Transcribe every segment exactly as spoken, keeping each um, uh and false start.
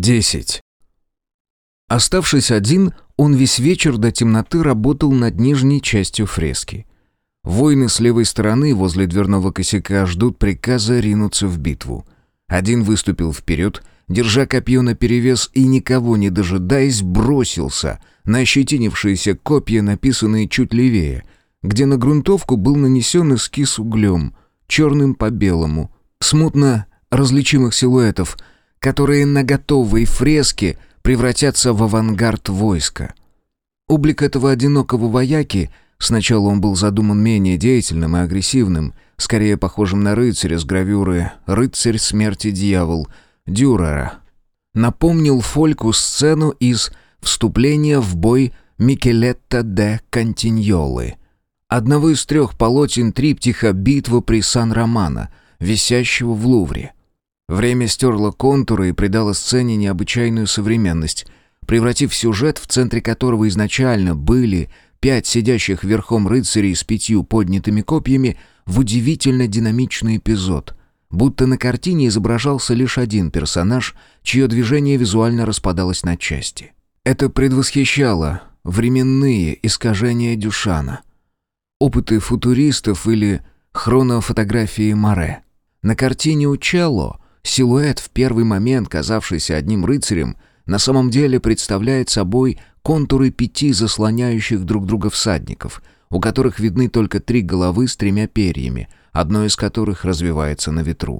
десять. Оставшись один, он весь вечер до темноты работал над нижней частью фрески. Воины с левой стороны возле дверного косяка ждут приказа ринуться в битву. Один выступил вперед, держа копье наперевес и, никого не дожидаясь, бросился на ощетинившиеся копья, написанные чуть левее, где на грунтовку был нанесен эскиз углем, черным по белому, смутно различимых силуэтов, которые на готовой фреске превратятся в авангард войска. Облик этого одинокого вояки, сначала он был задуман менее деятельным и агрессивным, скорее похожим на рыцаря с гравюры «Рыцарь смерти дьявол» Дюрера, напомнил Фольку сцену из «Вступления в бой Микелетто де Кантиньолы», одного из трех полотен триптиха «Битва при Сан-Романо», висящего в Лувре. Время стерло контуры и придало сцене необычайную современность, превратив сюжет, в центре которого изначально были пять сидящих верхом рыцарей с пятью поднятыми копьями, в удивительно динамичный эпизод, будто на картине изображался лишь один персонаж, чье движение визуально распадалось на части. Это предвосхищало временные искажения Дюшана, опыты футуристов или хронофотографии Море. На картине Учелло силуэт, в первый момент казавшийся одним рыцарем, на самом деле представляет собой контуры пяти заслоняющих друг друга всадников, у которых видны только три головы с тремя перьями, одно из которых развивается на ветру.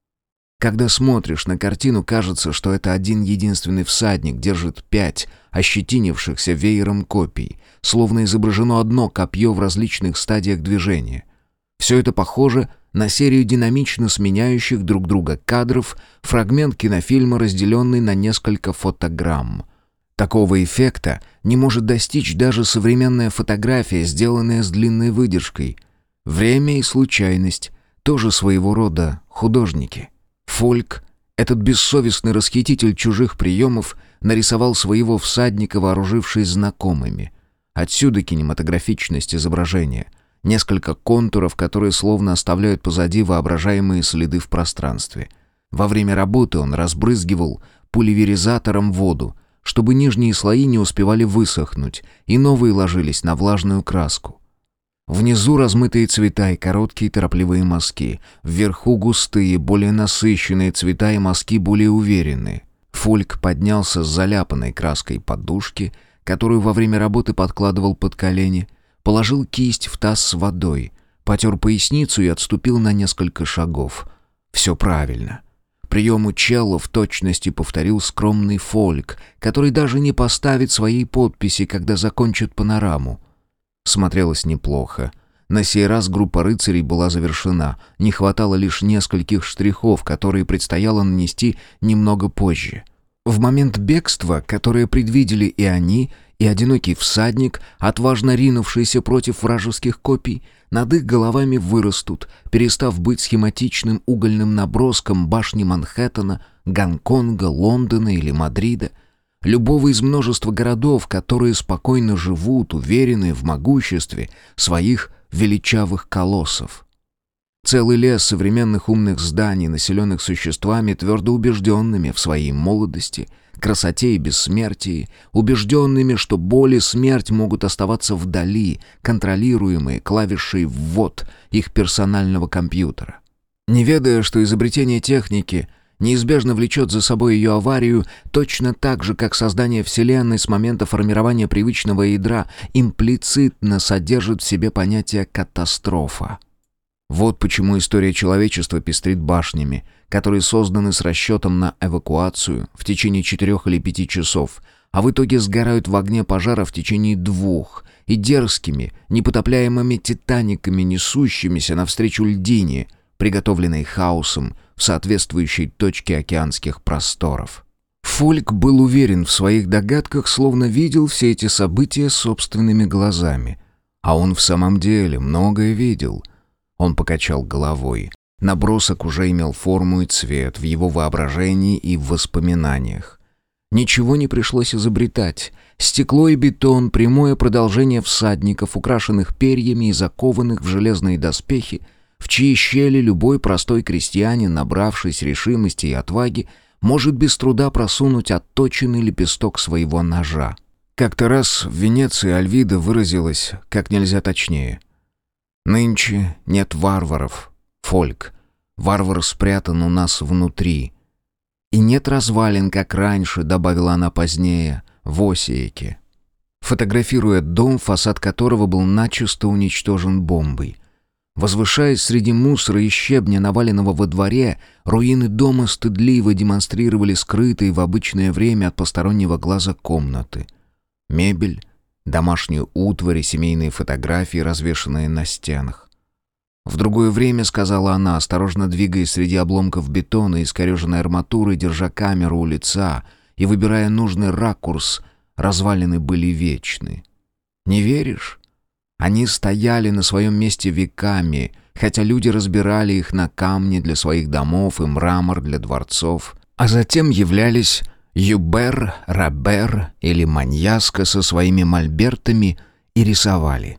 Когда смотришь на картину, кажется, что это один единственный всадник держит пять ощетинившихся веером копий, словно изображено одно копье в различных стадиях движения. Все это похоже на серию динамично сменяющих друг друга кадров, фрагмент кинофильма, разделенный на несколько фотограмм. Такого эффекта не может достичь даже современная фотография, сделанная с длинной выдержкой. Время и случайность — тоже своего рода художники. Фольк, этот бессовестный расхититель чужих приемов, нарисовал своего всадника, вооружившись знакомыми. Отсюда кинематографичность изображения. Несколько контуров, которые словно оставляют позади воображаемые следы в пространстве. Во время работы он разбрызгивал пульверизатором воду, чтобы нижние слои не успевали высохнуть, и новые ложились на влажную краску. Внизу размытые цвета и короткие торопливые мазки, вверху густые, более насыщенные цвета и мазки более уверенные. Фольк поднялся с заляпанной краской подушки, которую во время работы подкладывал под колени, положил кисть в таз с водой, потер поясницу и отступил на несколько шагов. Все правильно. Прием Учелло в точности повторил скромный Фольк, который даже не поставит своей подписи, когда закончит панораму. Смотрелось неплохо. На сей раз группа рыцарей была завершена, не хватало лишь нескольких штрихов, которые предстояло нанести немного позже. В момент бегства, которое предвидели и они, и одинокий всадник, отважно ринувшийся против вражеских копий, над их головами вырастут, перестав быть схематичным угольным наброском башни Манхэттена, Гонконга, Лондона или Мадрида, любого из множества городов, которые спокойно живут, уверенные в могуществе своих величавых колоссов. Целый лес современных умных зданий, населенных существами, твердо убежденными в своей молодости, красоте и бессмертии, убежденными, что боль и смерть могут оставаться вдали, контролируемые клавишей «ввод» их персонального компьютера. Не ведая, что изобретение техники неизбежно влечет за собой ее аварию, точно так же, как создание Вселенной с момента формирования привычного ядра имплицитно содержит в себе понятие «катастрофа». Вот почему история человечества пестрит башнями, которые созданы с расчетом на эвакуацию в течение четырех или пяти часов, а в итоге сгорают в огне пожара в течение двух, и дерзкими, непотопляемыми титаниками, несущимися навстречу льдине, приготовленной хаосом в соответствующей точке океанских просторов. Фольк был уверен в своих догадках, словно видел все эти события собственными глазами. А он в самом деле многое видел. Он покачал головой. Набросок уже имел форму и цвет в его воображении и в воспоминаниях. Ничего не пришлось изобретать. Стекло и бетон — прямое продолжение всадников, украшенных перьями и закованных в железные доспехи, в чьи щели любой простой крестьянин, набравшись решимости и отваги, может без труда просунуть отточенный лепесток своего ножа. Как-то раз в Венеции Альвида выразилась как нельзя точнее. «Нынче нет варваров, Фольк. Варвар спрятан у нас внутри. И нет развалин, как раньше», — добавила она позднее, в Осиеке, фотографируя дом, фасад которого был начисто уничтожен бомбой. Возвышаясь среди мусора и щебня, наваленного во дворе, руины дома стыдливо демонстрировали скрытые в обычное время от постороннего глаза комнаты. Мебель, домашнюю утварь и семейные фотографии, развешанные на стенах. «В другое время», — сказала она, осторожно двигаясь среди обломков бетона и искореженной арматуры, держа камеру у лица и выбирая нужный ракурс, развалины были вечны. «Не веришь? Они стояли на своем месте веками, хотя люди разбирали их на камни для своих домов и мрамор для дворцов, а затем являлись Юбер, Робер или Маньяско со своими мольбертами и рисовали.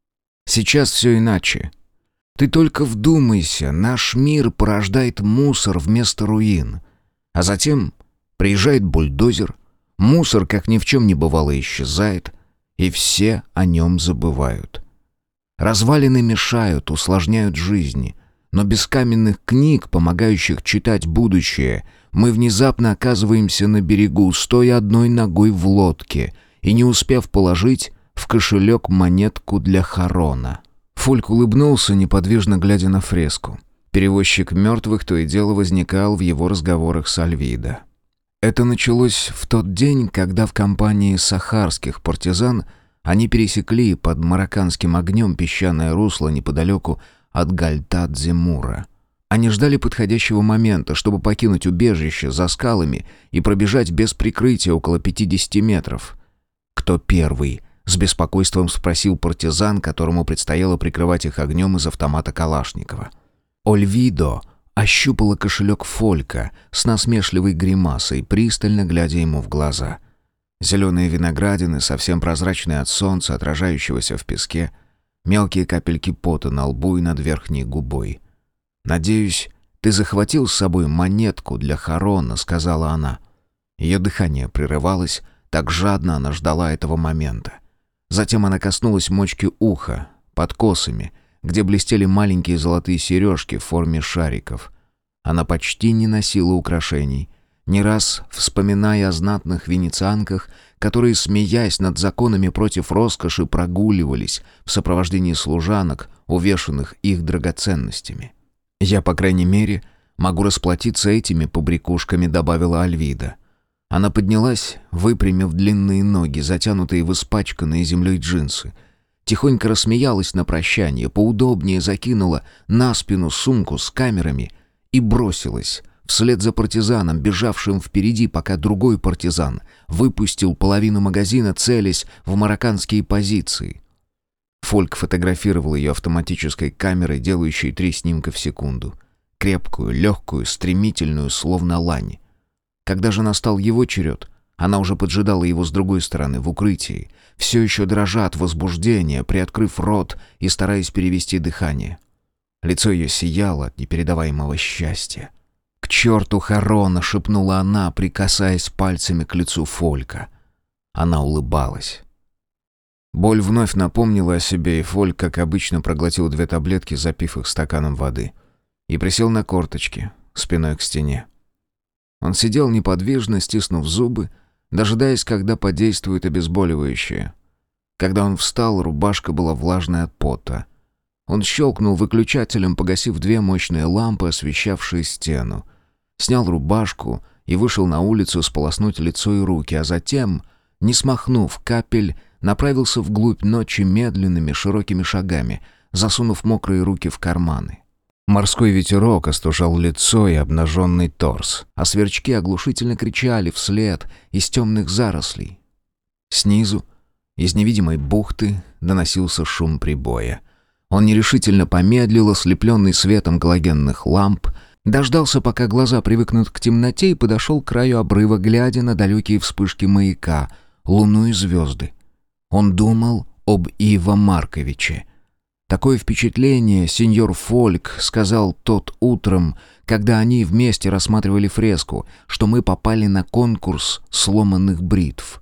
Сейчас все иначе. Ты только вдумайся, наш мир порождает мусор вместо руин. А затем приезжает бульдозер, мусор, как ни в чем не бывало, исчезает, и все о нем забывают. Развалины мешают, усложняют жизни, но без каменных книг, помогающих читать будущее, мы внезапно оказываемся на берегу, стоя одной ногой в лодке и не успев положить в кошелек монетку для хорона. Фольк улыбнулся, неподвижно глядя на фреску. Перевозчик мертвых то и дело возникал в его разговорах с Альвидо. Это началось в тот день, когда в компании сахарских партизан они пересекли под марокканским огнем песчаное русло неподалеку от Гальтадзе-Мура. Они ждали подходящего момента, чтобы покинуть убежище за скалами и пробежать без прикрытия около пятидесяти метров. «Кто первый?» — с беспокойством спросил партизан, которому предстояло прикрывать их огнем из автомата Калашникова. Ольвидо ощупала кошелек Фолька с насмешливой гримасой, пристально глядя ему в глаза. Зеленые виноградины, совсем прозрачные от солнца, отражающегося в песке, мелкие капельки пота на лбу и над верхней губой. «Надеюсь, ты захватил с собой монетку для хорона», — сказала она. Ее дыхание прерывалось, так жадно она ждала этого момента. Затем она коснулась мочки уха, под косами, где блестели маленькие золотые сережки в форме шариков. Она почти не носила украшений, не раз вспоминая о знатных венецианках, которые, смеясь над законами против роскоши, прогуливались в сопровождении служанок, увешанных их драгоценностями. «Я, по крайней мере, могу расплатиться этими побрякушками», — добавила Альвида. Она поднялась, выпрямив длинные ноги, затянутые в испачканные землей джинсы. Тихонько рассмеялась на прощание, поудобнее закинула на спину сумку с камерами и бросилась вслед за партизаном, бежавшим впереди, пока другой партизан выпустил половину магазина, целясь в марокканские позиции. Фольк фотографировал ее автоматической камерой, делающей три снимка в секунду. Крепкую, легкую, стремительную, словно лань. Когда же настал его черед, она уже поджидала его с другой стороны, в укрытии, все еще дрожа от возбуждения, приоткрыв рот и стараясь перевести дыхание. Лицо ее сияло от непередаваемого счастья. «К черту хорона!» — шепнула она, прикасаясь пальцами к лицу Фолька. Она улыбалась. Боль вновь напомнила о себе, и Фольк, как обычно, проглотил две таблетки, запив их стаканом воды, и присел на корточки, спиной к стене. Он сидел неподвижно, стиснув зубы, дожидаясь, когда подействует обезболивающее. Когда он встал, рубашка была влажной от пота. Он щелкнул выключателем, погасив две мощные лампы, освещавшие стену. Снял рубашку и вышел на улицу сполоснуть лицо и руки, а затем, не смахнув капель, направился вглубь ночи медленными широкими шагами, засунув мокрые руки в карманы. Морской ветерок остужал лицо и обнаженный торс, а сверчки оглушительно кричали вслед из темных зарослей. Снизу, из невидимой бухты, доносился шум прибоя. Он нерешительно помедлил, ослепленный светом галогенных ламп, дождался, пока глаза привыкнут к темноте, и подошел к краю обрыва, глядя на далекие вспышки маяка, луну и звезды. Он думал об Иво Марковиче. Такое впечатление сеньор Фольк сказал тот утром, когда они вместе рассматривали фреску, что мы попали на конкурс сломанных бритв.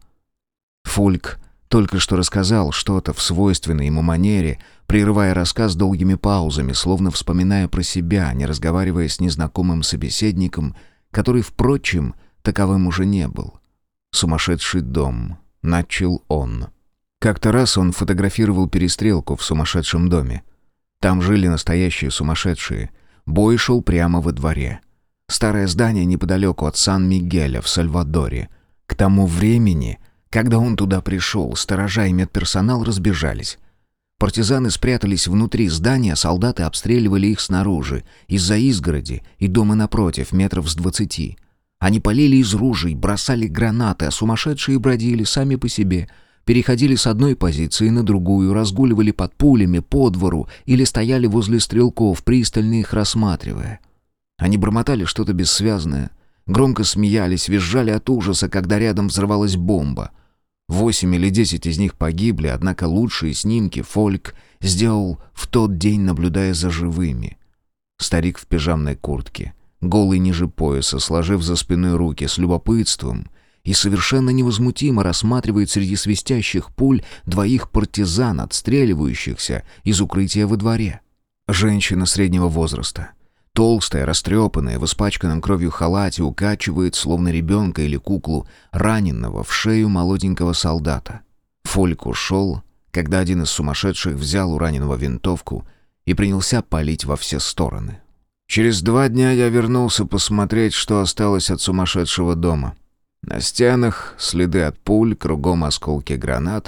Фольк только что рассказал что-то в свойственной ему манере, прерывая рассказ долгими паузами, словно вспоминая про себя, не разговаривая с незнакомым собеседником, который, впрочем, таковым уже не был. «Сумасшедший дом», — начал он. Как-то раз он фотографировал перестрелку в сумасшедшем доме. Там жили настоящие сумасшедшие. Бой шел прямо во дворе. Старое здание неподалеку от Сан-Мигеля в Сальвадоре. К тому времени, когда он туда пришел, сторожа и медперсонал разбежались. Партизаны спрятались внутри здания, солдаты обстреливали их снаружи, из-за изгороди и дома напротив, метров с двадцати. Они палили из ружей, бросали гранаты, а сумасшедшие бродили сами по себе, переходили с одной позиции на другую, разгуливали под пулями по двору или стояли возле стрелков, пристально их рассматривая. Они бормотали что-то бессвязное, громко смеялись, визжали от ужаса, когда рядом взрывалась бомба. Восемь или десять из них погибли, однако лучшие снимки Фольк сделал в тот день, наблюдая за живыми. Старик в пижамной куртке, голый ниже пояса, сложив за спиной руки, с любопытством и совершенно невозмутимо рассматривает среди свистящих пуль двоих партизан, отстреливающихся из укрытия во дворе. Женщина среднего возраста, толстая, растрепанная, в испачканном кровью халате, укачивает, словно ребенка или куклу, раненого в шею молоденького солдата. Фольк ушел, когда один из сумасшедших взял у раненого винтовку и принялся палить во все стороны. Через два дня я вернулся посмотреть, что осталось от сумасшедшего дома. На стенах следы от пуль, кругом осколки гранат.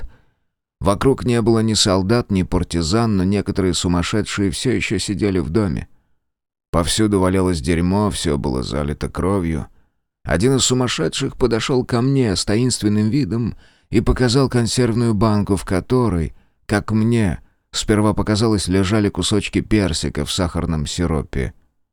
Вокруг не было ни солдат, ни партизан, но некоторые сумасшедшие все еще сидели в доме. Повсюду валялось дерьмо, все было залито кровью. Один из сумасшедших подошел ко мне с таинственным видом и показал консервную банку, в которой, как мне, сперва показалось, лежали кусочки персика в сахарном сиропе.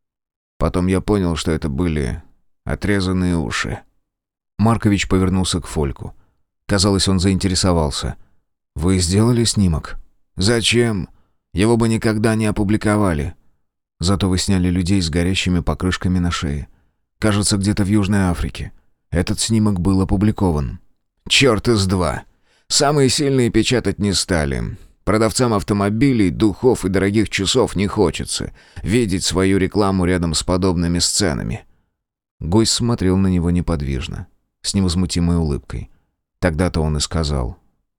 Потом я понял, что это были отрезанные уши. Маркович повернулся к Фольку. Казалось, он заинтересовался. «Вы сделали снимок?» «Зачем? Его бы никогда не опубликовали». «Зато вы сняли людей с горящими покрышками на шее. Кажется, где-то в Южной Африке. Этот снимок был опубликован». «Черт из два! Самые сильные печатать не стали. Продавцам автомобилей, духов и дорогих часов не хочется видеть свою рекламу рядом с подобными сценами». Гость смотрел на него неподвижно, с невозмутимой улыбкой. Тогда-то он и сказал: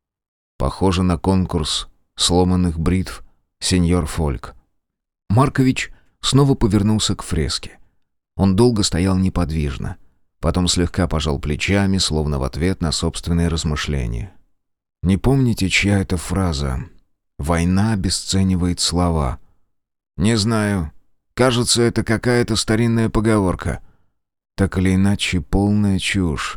«Похоже на конкурс сломанных бритв, сеньор Фольк». Маркович снова повернулся к фреске. Он долго стоял неподвижно, потом слегка пожал плечами, словно в ответ на собственные размышления. «Не помните, чья это фраза? Война обесценивает слова». «Не знаю. Кажется, это какая-то старинная поговорка». «Так или иначе, полная чушь.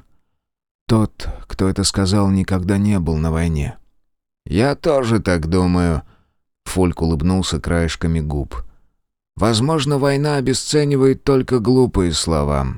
Тот, кто это сказал, никогда не был на войне». «Я тоже так думаю». Фольк улыбнулся краешками губ. «Возможно, война обесценивает только глупые слова.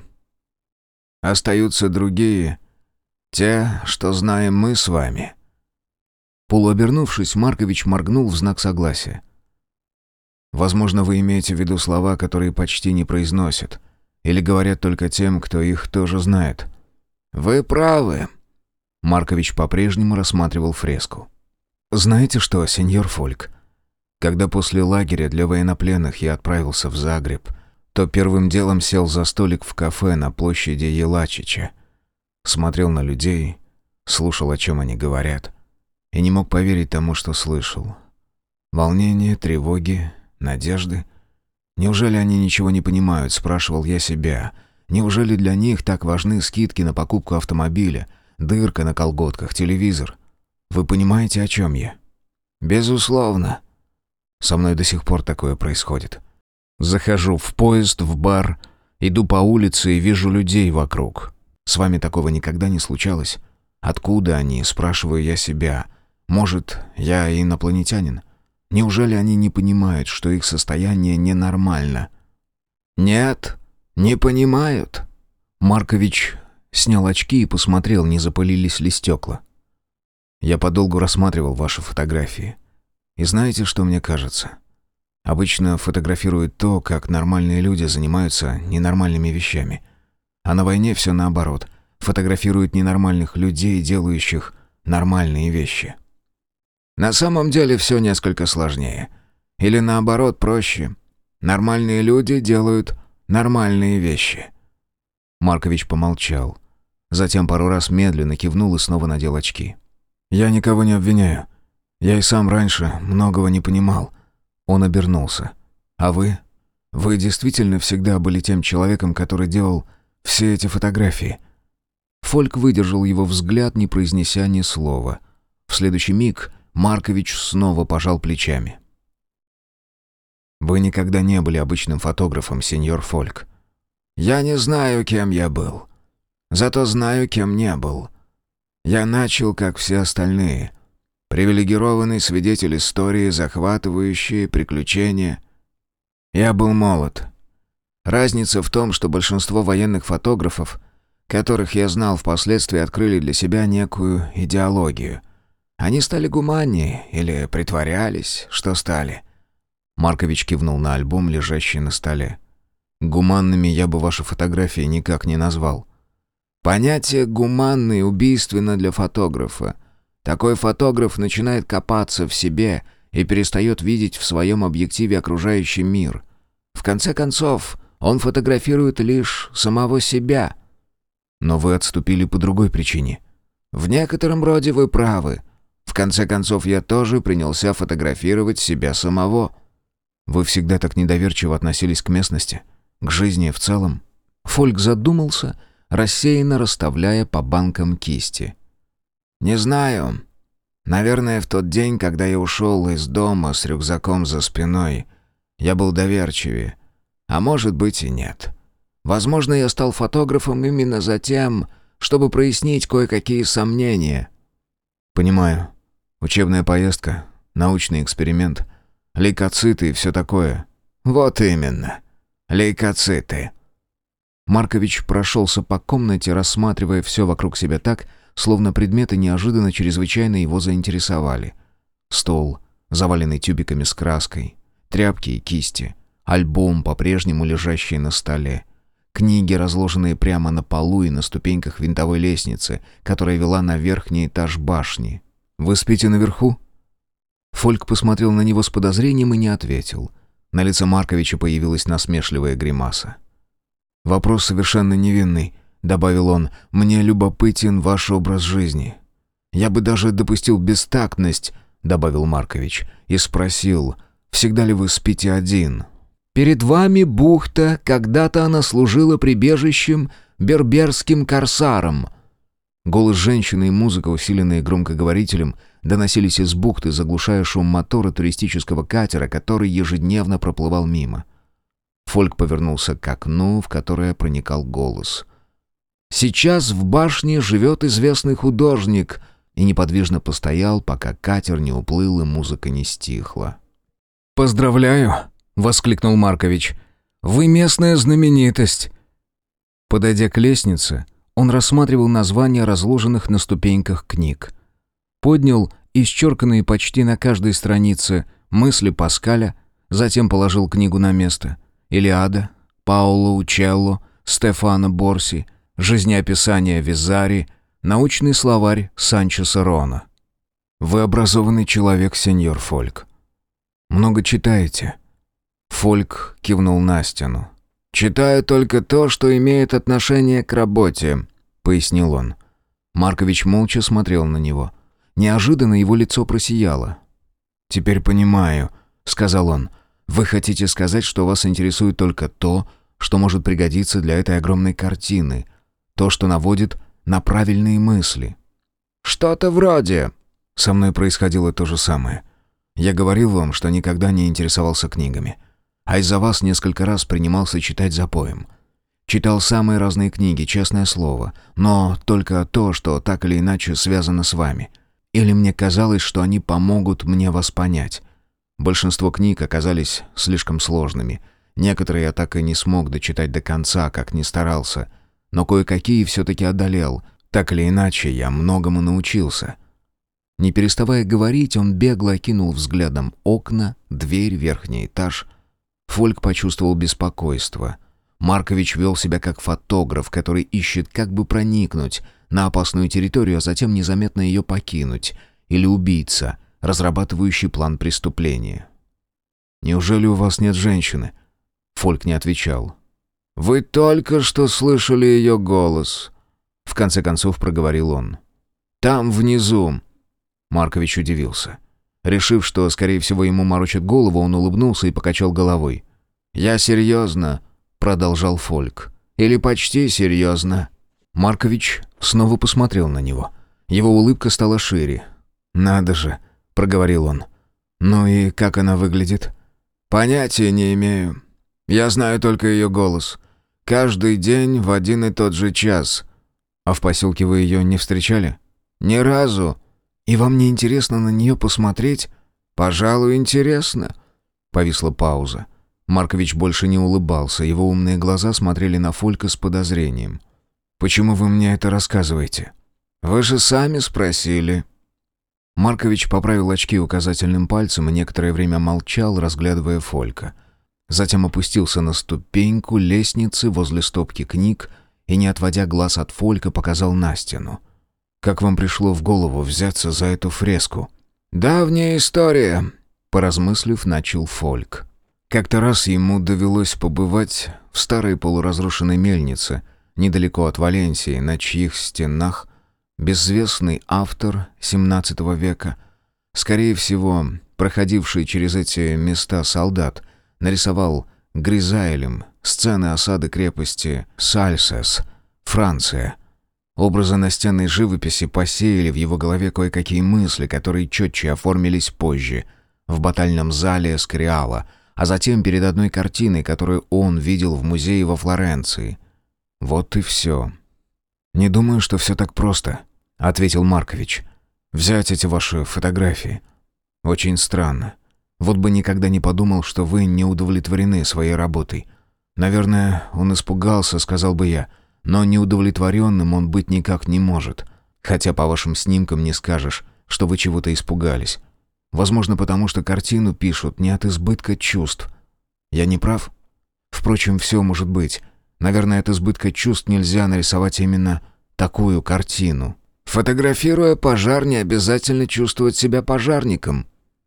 Остаются другие, те, что знаем мы с вами». Полуобернувшись, Маркович моргнул в знак согласия. «Возможно, вы имеете в виду слова, которые почти не произносят, или говорят только тем, кто их тоже знает». «Вы правы». Маркович по-прежнему рассматривал фреску. «Знаете что, сеньор Фольк? Когда после лагеря для военнопленных я отправился в Загреб, то первым делом сел за столик в кафе на площади Елачича. Смотрел на людей, слушал, о чем они говорят, и не мог поверить тому, что слышал. Волнение, тревоги, надежды. Неужели они ничего не понимают, спрашивал я себя. Неужели для них так важны скидки на покупку автомобиля, дырка на колготках, телевизор? Вы понимаете, о чем я?» «Безусловно». Со мной до сих пор такое происходит. Захожу в поезд, в бар, иду по улице и вижу людей вокруг. С вами такого никогда не случалось? Откуда они, спрашиваю я себя. Может, я инопланетянин? Неужели они не понимают, что их состояние ненормально? «Нет, не понимают». Маркович снял очки и посмотрел, не запылились ли стекла. «Я подолгу рассматривал ваши фотографии. И знаете, что мне кажется? Обычно фотографируют то, как нормальные люди занимаются ненормальными вещами. А на войне все наоборот. Фотографируют ненормальных людей, делающих нормальные вещи. На самом деле все несколько сложнее. Или наоборот, проще. Нормальные люди делают нормальные вещи. Маркович помолчал. Затем пару раз медленно кивнул и снова надел очки. «Я никого не обвиняю. Я и сам раньше многого не понимал». Он обернулся. «А вы? Вы действительно всегда были тем человеком, который делал все эти фотографии?» Фольк выдержал его взгляд, не произнеся ни слова. В следующий миг Маркович снова пожал плечами. «Вы никогда не были обычным фотографом, сеньор Фольк. Я не знаю, кем я был. Зато знаю, кем не был. Я начал, как все остальные. Привилегированный свидетель истории, захватывающие приключения. Я был молод. Разница в том, что большинство военных фотографов, которых я знал, впоследствии открыли для себя некую идеологию. Они стали гуманнее или притворялись, что стали». Маркович кивнул на альбом, лежащий на столе. «Гуманными я бы ваши фотографии никак не назвал». «Понятие «гуманный» убийственно для фотографа. Такой фотограф начинает копаться в себе и перестает видеть в своем объективе окружающий мир. В конце концов, он фотографирует лишь самого себя». «Но вы отступили по другой причине». «В некотором роде вы правы. В конце концов, я тоже принялся фотографировать себя самого». «Вы всегда так недоверчиво относились к местности, к жизни в целом?» Фольк задумался, рассеянно расставляя по банкам кисти. «Не знаю. Наверное, в тот день, когда я ушел из дома с рюкзаком за спиной, я был доверчивее. А может быть и нет. Возможно, я стал фотографом именно за тем, чтобы прояснить кое-какие сомнения». «Понимаю. Учебная поездка, научный эксперимент, лейкоциты и все такое». «Вот именно. Лейкоциты». Маркович прошелся по комнате, рассматривая все вокруг себя так, словно предметы неожиданно чрезвычайно его заинтересовали. Стол, заваленный тюбиками с краской, тряпки и кисти, альбом, по-прежнему лежащий на столе, книги, разложенные прямо на полу и на ступеньках винтовой лестницы, которая вела на верхний этаж башни. «Вы спите наверху?» Фольк посмотрел на него с подозрением и не ответил. На лице Марковича появилась насмешливая гримаса. «Вопрос совершенно невинный», — добавил он. «Мне любопытен ваш образ жизни». «Я бы даже допустил бестактность», — добавил Маркович, и спросил, «всегда ли вы спите один?» «Перед вами бухта, когда-то она служила прибежищем берберским корсарам». Голос женщины и музыка, усиленные громкоговорителем, доносились из бухты, заглушая шум мотора туристического катера, который ежедневно проплывал мимо. Фольк повернулся к окну, в которое проникал голос. «Сейчас в башне живет известный художник», и неподвижно постоял, пока катер не уплыл и музыка не стихла. «Поздравляю!» — воскликнул Маркович. «Вы местная знаменитость!» Подойдя к лестнице, он рассматривал названия разложенных на ступеньках книг. Поднял исчерканные почти на каждой странице мысли Паскаля, затем положил книгу на место. «Илиада», «Паоло Учелло», «Стефано Борси», «Жизнеописание Визари», «Научный словарь Санчеса Рона». «Вы образованный человек, сеньор Фольк. Много читаете?» Фольк кивнул на стену. «Читаю только то, что имеет отношение к работе», — пояснил он. Маркович молча смотрел на него. Неожиданно его лицо просияло. «Теперь понимаю», — сказал он. «Вы хотите сказать, что вас интересует только то, что может пригодиться для этой огромной картины, то, что наводит на правильные мысли?» «Что-то вроде...» «Со мной происходило то же самое. Я говорил вам, что никогда не интересовался книгами, а из-за вас несколько раз принимался читать запоем. Читал самые разные книги, честное слово, но только то, что так или иначе связано с вами. Или мне казалось, что они помогут мне вас понять. Большинство книг оказались слишком сложными. Некоторые я так и не смог дочитать до конца, как ни старался. Но кое-какие все-таки одолел. Так или иначе, я многому научился». Не переставая говорить, он бегло окинул взглядом окна, дверь, верхний этаж. Фольк почувствовал беспокойство. Маркович вел себя как фотограф, который ищет, как бы проникнуть на опасную территорию, а затем незаметно ее покинуть, или убийца, разрабатывающий план преступления. «Неужели у вас нет женщины?» Фольк не отвечал. «Вы только что слышали ее голос», — в конце концов проговорил он. «Там, внизу». Маркович удивился. Решив, что, скорее всего, ему морочат голову, он улыбнулся и покачал головой. «Я серьезно», — продолжал Фольк. «Или почти серьезно». Маркович снова посмотрел на него. Его улыбка стала шире. «Надо же», — проговорил он. «Ну и как она выглядит?» «Понятия не имею. Я знаю только ее голос. Каждый день в один и тот же час». «А в поселке вы ее не встречали?» «Ни разу. И вам не интересно на нее посмотреть?» «Пожалуй, интересно». Повисла пауза. Маркович больше не улыбался, его умные глаза смотрели на Фолька с подозрением. «Почему вы мне это рассказываете?» «Вы же сами спросили». Маркович поправил очки указательным пальцем и некоторое время молчал, разглядывая Фолька. Затем опустился на ступеньку лестницы возле стопки книг и, не отводя глаз от Фолька, показал на стену. «Как вам пришло в голову взяться за эту фреску?» «Давняя история», — поразмыслив, начал Фольк. Как-то раз ему довелось побывать в старой полуразрушенной мельнице, недалеко от Валенсии, на чьих стенах безвестный автор семнадцатого века, скорее всего, проходивший через эти места солдат, нарисовал гризайлем сцены осады крепости Сальсес, Франция. Образы настенной живописи посеяли в его голове кое-какие мысли, которые четче оформились позже, в батальном зале Скриала, а затем перед одной картиной, которую он видел в музее во Флоренции. Вот и все. «Не думаю, что все так просто», — ответил Маркович. «Взять эти ваши фотографии. Очень странно. Вот бы никогда не подумал, что вы не удовлетворены своей работой. Наверное, он испугался, сказал бы я, но неудовлетворенным он быть никак не может. Хотя по вашим снимкам не скажешь, что вы чего-то испугались. Возможно, потому что картину пишут не от избытка чувств. Я не прав? Впрочем, все может быть. Наверное, от избытка чувств нельзя нарисовать именно такую картину. Фотографируя пожар, не обязательно чувствовать себя пожарником».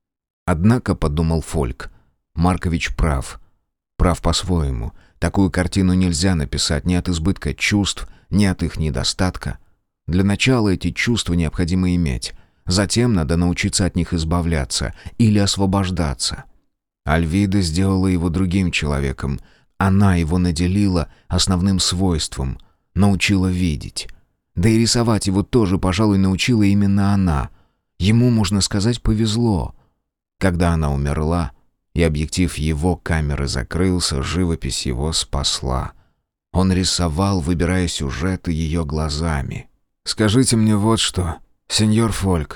Однако, подумал Фольк, Маркович прав. Прав по-своему. Такую картину нельзя написать ни от избытка чувств, ни от их недостатка. Для начала эти чувства необходимо иметь. Затем надо научиться от них избавляться или освобождаться. Альвида сделала его другим человеком. Она его наделила основным свойством, научила видеть. Да и рисовать его тоже, пожалуй, научила именно она. Ему, можно сказать, повезло. Когда она умерла, и объектив его камеры закрылся, живопись его спасла. Он рисовал, выбирая сюжеты ее глазами. «Скажите мне вот что, сеньор Фольк.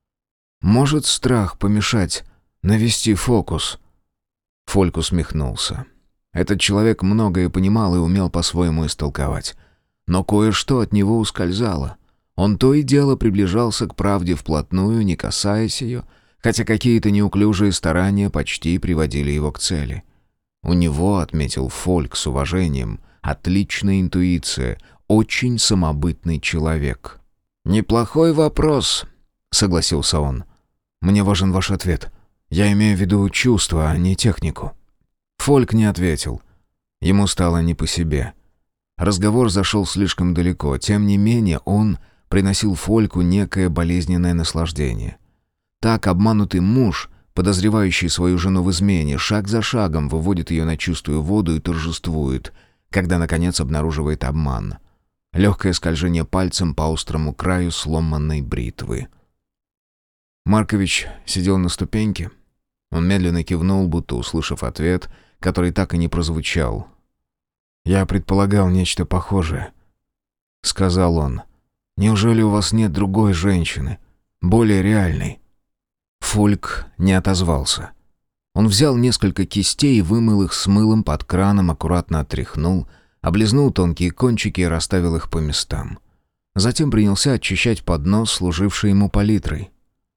Может страх помешать навести фокус?» Фольк усмехнулся. Этот человек многое понимал и умел по-своему истолковать. Но кое-что от него ускользало. Он то и дело приближался к правде вплотную, не касаясь ее, хотя какие-то неуклюжие старания почти приводили его к цели. У него, отметил Фольк с уважением, отличная интуиция, очень самобытный человек. «Неплохой вопрос», — согласился он. «Мне важен ваш ответ. Я имею в виду чувства, а не технику». Фольк не ответил. Ему стало не по себе. Разговор зашел слишком далеко, тем не менее он приносил Фольку некое болезненное наслаждение. Так обманутый муж, подозревающий свою жену в измене, шаг за шагом выводит ее на чистую воду и торжествует, когда, наконец, обнаруживает обман. Легкое скольжение пальцем по острому краю сломанной бритвы. Маркович сидел на ступеньке. Он медленно кивнул, будто услышав ответ, который так и не прозвучал. «Я предполагал нечто похожее», — сказал он. «Неужели у вас нет другой женщины, более реальной?» Фольк не отозвался. Он взял несколько кистей и вымыл их с мылом под краном, аккуратно отряхнул, облизнул тонкие кончики и расставил их по местам. Затем принялся очищать поднос, служивший ему палитрой.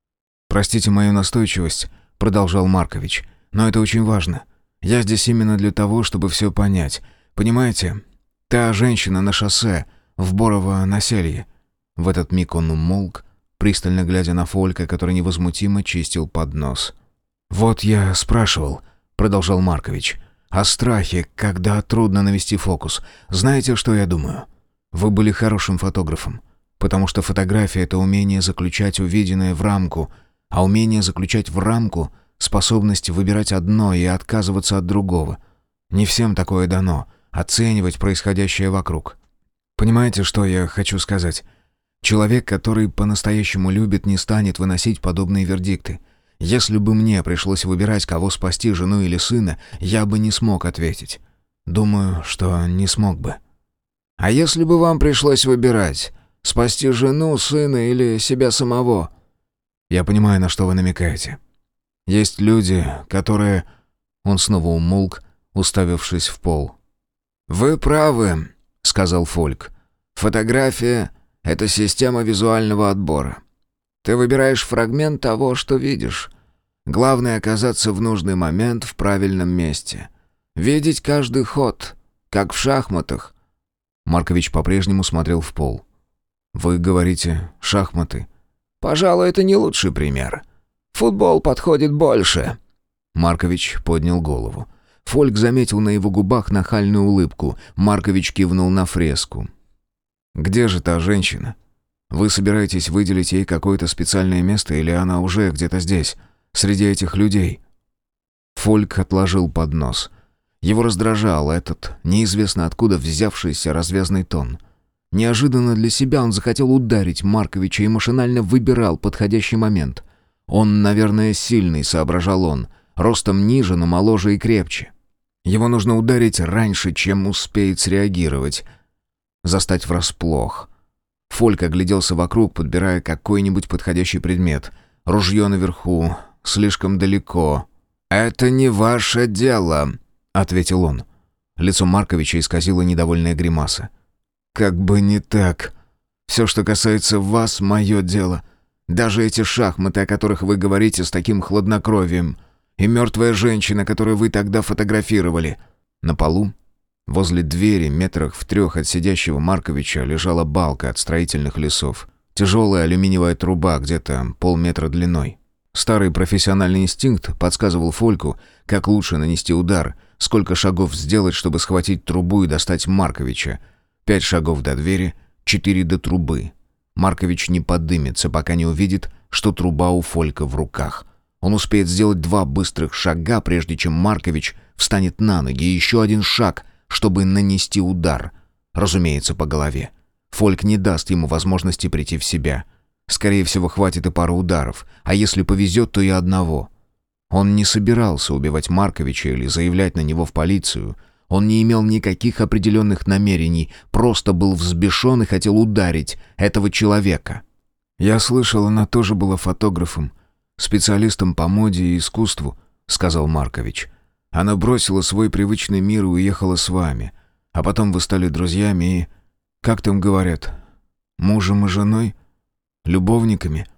«Простите мою настойчивость», — продолжал Маркович, — «но это очень важно. Я здесь именно для того, чтобы все понять. Понимаете, та женщина на шоссе, в Борово-Населье». В этот миг он умолк, пристально глядя на Фолька, который невозмутимо чистил поднос. «Вот я спрашивал», — продолжал Маркович, — «о страхе, когда трудно навести фокус. Знаете, что я думаю? Вы были хорошим фотографом, потому что фотография — это умение заключать увиденное в рамку, а умение заключать в рамку — способность выбирать одно и отказываться от другого. Не всем такое дано — оценивать происходящее вокруг. Понимаете, что я хочу сказать? Человек, который по-настоящему любит, не станет выносить подобные вердикты. Если бы мне пришлось выбирать, кого спасти, жену или сына, я бы не смог ответить. Думаю, что не смог бы». «А если бы вам пришлось выбирать, спасти жену, сына или себя самого?» «Я понимаю, на что вы намекаете. Есть люди, которые...» Он снова умолк, уставившись в пол. «Вы правы», — сказал Фольк. «Фотография — это система визуального отбора. Ты выбираешь фрагмент того, что видишь. Главное — оказаться в нужный момент в правильном месте. Видеть каждый ход, как в шахматах». Маркович по-прежнему смотрел в пол. «Вы говорите, шахматы?» «Пожалуй, это не лучший пример. Футбол подходит больше». Маркович поднял голову. Фольк заметил на его губах нахальную улыбку. Маркович кивнул на фреску. «Где же та женщина? Вы собираетесь выделить ей какое-то специальное место, или она уже где-то здесь, среди этих людей?» Фольк отложил поднос. Его раздражал этот, неизвестно откуда взявшийся развязный тон. Неожиданно для себя он захотел ударить Марковича и машинально выбирал подходящий момент. Он, наверное, сильный, соображал он, ростом ниже, но моложе и крепче. Его нужно ударить раньше, чем успеет среагировать. Застать врасплох. Фольк огляделся вокруг, подбирая какой-нибудь подходящий предмет. Ружье наверху, слишком далеко. «Это не ваше дело», — ответил он. Лицо Марковича исказило недовольная гримаса. «Как бы не так. Все, что касается вас, мое дело. Даже эти шахматы, о которых вы говорите с таким хладнокровием. И мертвая женщина, которую вы тогда фотографировали». На полу, возле двери, метрах в трех от сидящего Марковича, лежала балка от строительных лесов. Тяжелая алюминиевая труба, где-то полметра длиной. Старый профессиональный инстинкт подсказывал Фольку, как лучше нанести удар, сколько шагов сделать, чтобы схватить трубу и достать Марковича. Пять шагов до двери, четыре до трубы. Маркович не подымется, пока не увидит, что труба у Фолька в руках. Он успеет сделать два быстрых шага, прежде чем Маркович встанет на ноги, и еще один шаг, чтобы нанести удар. Разумеется, по голове. Фольк не даст ему возможности прийти в себя. Скорее всего, хватит и пары ударов, а если повезет, то и одного. Он не собирался убивать Марковича или заявлять на него в полицию. Он не имел никаких определенных намерений, просто был взбешен и хотел ударить этого человека. «Я слышал, она тоже была фотографом, специалистом по моде и искусству», — сказал Маркович. «Она бросила свой привычный мир и уехала с вами. А потом вы стали друзьями и, как там говорят, мужем и женой? Любовниками?»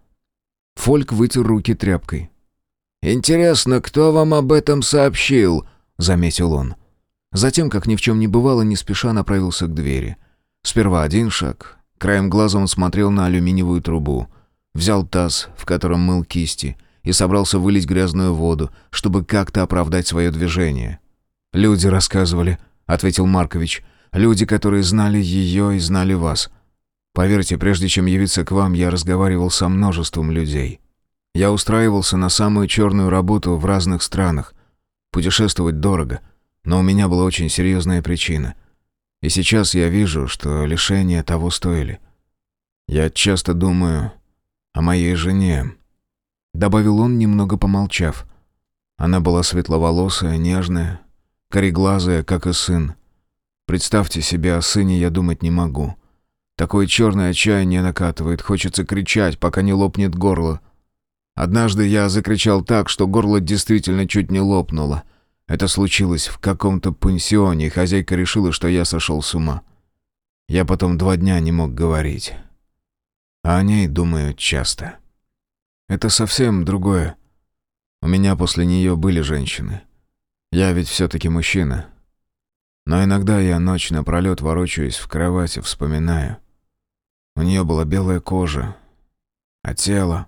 Фольк вытер руки тряпкой. «Интересно, кто вам об этом сообщил?» — заметил он. Затем, как ни в чем не бывало, не спеша направился к двери. Сперва один шаг. Краем глаза он смотрел на алюминиевую трубу. Взял таз, в котором мыл кисти, и собрался вылить грязную воду, чтобы как-то оправдать свое движение. «Люди рассказывали», — ответил Маркович. «Люди, которые знали ее и знали вас. Поверьте, прежде чем явиться к вам, я разговаривал со множеством людей. Я устраивался на самую черную работу в разных странах. Путешествовать дорого, но у меня была очень серьезная причина. И сейчас я вижу, что лишения того стоили. Я часто думаю о моей жене», — добавил он, немного помолчав. «Она была светловолосая, нежная, кореглазая, как и сын. Представьте себе, о сыне я думать не могу. Такое черное отчаяние накатывает, хочется кричать, пока не лопнет горло. Однажды я закричал так, что горло действительно чуть не лопнуло. Это случилось в каком-то пансионе, и хозяйка решила, что я сошел с ума. Я потом два дня не мог говорить. А о ней думаю часто». Это совсем другое. У меня после нее были женщины. Я ведь все-таки мужчина. Но иногда я ночь напролет ворочаюсь в кровати, вспоминаю. У нее была белая кожа, а тело...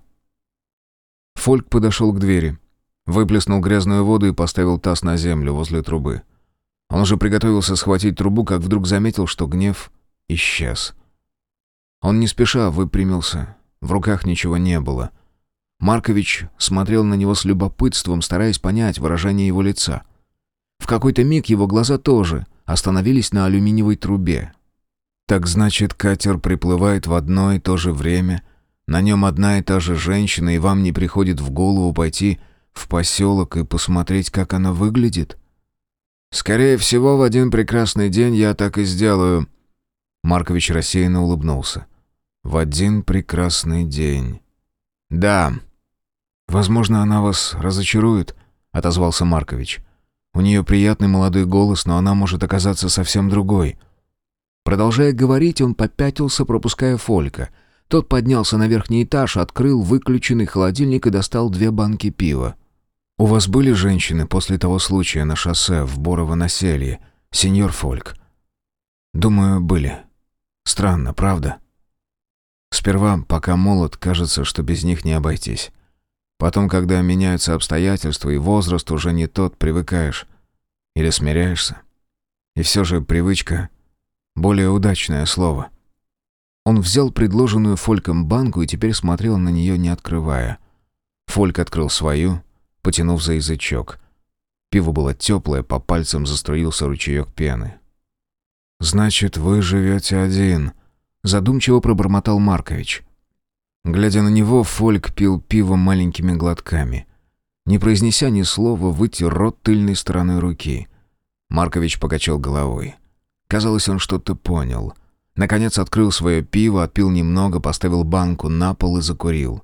Фольк подошел к двери, выплеснул грязную воду и поставил таз на землю возле трубы. Он уже приготовился схватить трубу, как вдруг заметил, что гнев исчез. Он не спеша выпрямился, в руках ничего не было. Маркович смотрел на него с любопытством, стараясь понять выражение его лица. В какой-то миг его глаза тоже остановились на алюминиевой трубе. «Так значит, катер приплывает в одно и то же время, на нем одна и та же женщина, и вам не приходит в голову пойти в поселок и посмотреть, как она выглядит?» «Скорее всего, в один прекрасный день я так и сделаю». Маркович рассеянно улыбнулся. «В один прекрасный день». «Да». «Возможно, она вас разочарует», — отозвался Маркович. «У нее приятный молодой голос, но она может оказаться совсем другой». Продолжая говорить, он попятился, пропуская Фолька. Тот поднялся на верхний этаж, открыл выключенный холодильник и достал две банки пива. «У вас были женщины после того случая на шоссе в Борово-Населье, сеньор Фольк?» «Думаю, были. Странно, правда? Сперва, пока молод, кажется, что без них не обойтись. Потом, когда меняются обстоятельства и возраст уже не тот, привыкаешь. Или смиряешься. И все же привычка — более удачное слово». Он взял предложенную Фольком банку и теперь смотрел на нее, не открывая. Фольк открыл свою, потянув за язычок. Пиво было теплое, по пальцам заструился ручеек пены. «Значит, вы живете один», — задумчиво пробормотал Маркович. Глядя на него, Фольк пил пиво маленькими глотками. Не произнеся ни слова, вытер рот тыльной стороной руки. Маркович покачал головой. Казалось, он что-то понял. Наконец открыл свое пиво, отпил немного, поставил банку на пол и закурил.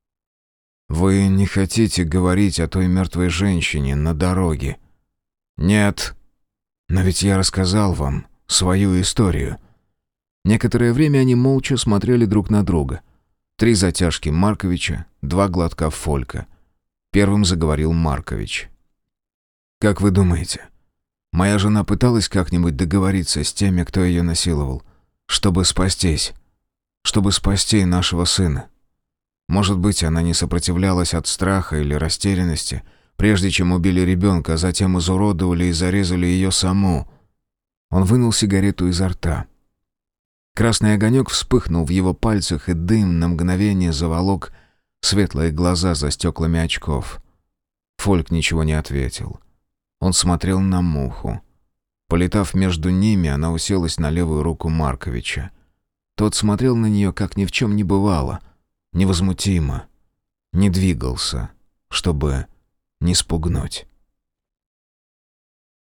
«Вы не хотите говорить о той мертвой женщине на дороге?» «Нет. Но ведь я рассказал вам свою историю». Некоторое время они молча смотрели друг на друга. Три затяжки Марковича, два глотка Фолька. Первым заговорил Маркович. «Как вы думаете, моя жена пыталась как-нибудь договориться с теми, кто ее насиловал, чтобы спастись, чтобы спасти нашего сына? Может быть, она не сопротивлялась от страха или растерянности, прежде чем убили ребенка, а затем изуродовали и зарезали ее саму?» Он вынул сигарету изо рта. Красный огонек вспыхнул в его пальцах, и дым на мгновение заволок светлые глаза за стеклами очков. Фольк ничего не ответил. Он смотрел на муху. Полетав между ними, она уселась на левую руку Марковича. Тот смотрел на нее, как ни в чем не бывало, невозмутимо, не двигался, чтобы не спугнуть.